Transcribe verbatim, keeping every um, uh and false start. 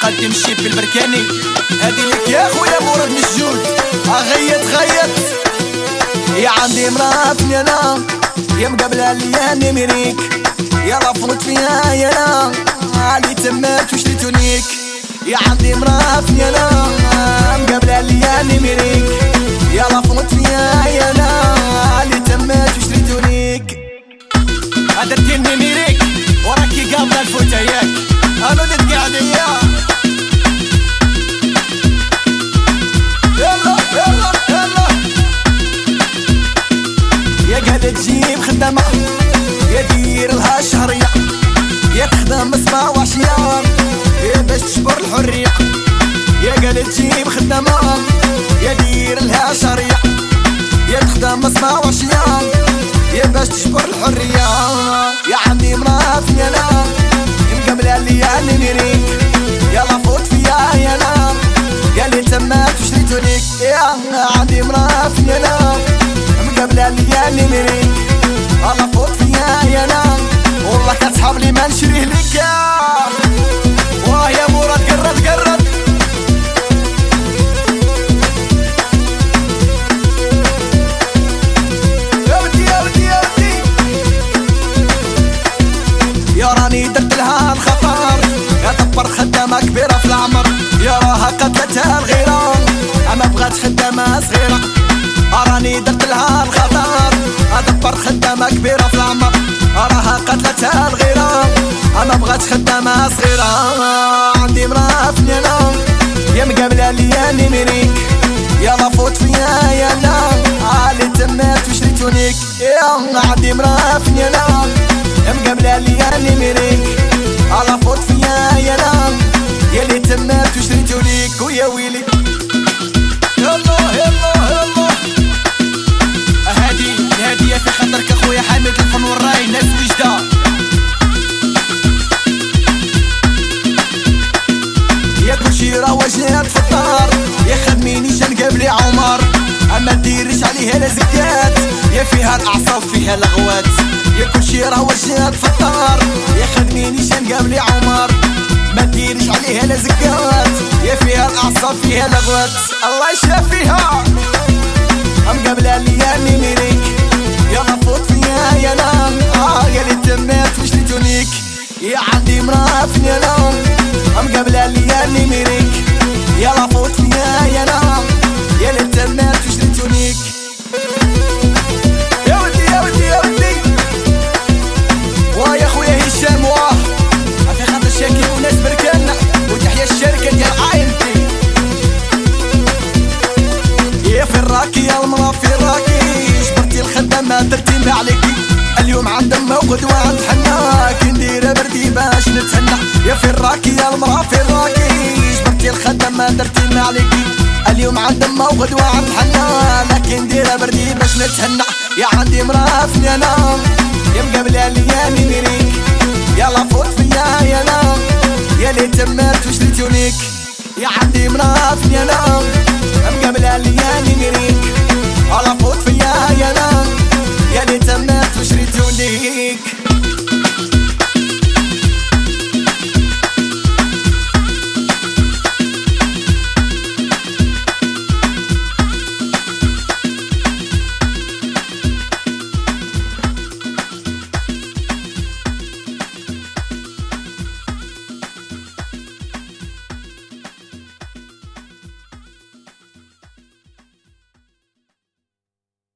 مقدم الشيب البركاني. هادي لك يا خويا مراد من الجود. اغيط غيط يا عندي مرا فنانة يا مقابلة ليا نمريك يا لافوت فيها يا لا علي تمات وشريتونيك. يا عندي مرا فنانة مقابلة ليا نمريك يا لافوت فيها يا لا علي تمات وشريتونيك. درتي نمريك وراكي قابلة الفوتة ياك انا اللي قاعدة تجيب خدامة يا دير لها شهرية يا تخدم سبع وعشية يا باش تجبر الحرية. يا قال تجيب خدامة يا دير لها شهرية يا تخدم سبع وعشية يا باش تجبر الحرية. يا عندي مرا فنانة مقابلة ليا نمريك يا لافوت فيا يا لا يا اللي تمات وشريتونيك. يا عندي مرا فنانة مقابلة ليا نمريك الله فوت فيا يا لا والله كتحب لي ما نشريه ليك. واه يا مراد قرد قرد يا ودي يا ودي يا ودي يا راني درت لها الخطر يا دبر خدامة كبيرة في العمر يا راها قتلتها الغيرة اما بغات خدامة صغيرة. راني درت لها الخطر ادبر خدامة كبيرة في العمر راها قتلتها الغيرة انا بغات خدامة صغيرة. عندي مرا فنانة يا مقابلة ليا نمريك يا لافوت فيا يا لا علي تمات وشريتونيك. يا عندي مرا فنانة يا مقابلة ليا نمريك لافوت فيا يا لا يا اللي تمات وشريتونيك. ويا ويلي يلا يلا يلا هادي الهدية في خاطرك اخويا حامد الفن والراي ناس وجدة. يا كلشي راه واجد في الدار يا خدميني شنقابلي عمر اما ديرش عليها لا زكات يا فيها الاعصاب فيها لغوات. يا كلشي راه واجد في الدار يا خدميني شنقابلي عمر ما ديرش عليها لا زكات يا فيها الاعصاب فيها لغوات. الله يشافيها مقابلة ليا نمريك يا لافوت فيا يا لا اه يا اللي تمات وشريتونيك. يا عندي مرا فنانة مقابلة ليا نمريك يا لافوت فيا يا لا يا اللي تمات وشريتونيك. يا ودي يا ودي يا ودي واه يا خويا هشام واه في خاطر شاكي وناس بركان وتحيا الشركة ديال عائلتي. يا فراكي يا المرا فراكي جبرتي الخدامة درتي عليكي اليوم عند ما وغدوة عند حنا كي ندير بردي باش نتهنى. يا فراكي يا المرا فراكي جبرتي الخدامة درتي عليكي اليوم عند ما وغدوة عند حنا لكن ندير بردي باش نتهنى. يا عندي مرا فنانة يا مقابلة ليا نمريك يا لافوت فيا يا لا يا اللي تمات وشريتونيك. يا عندي مرا فنانة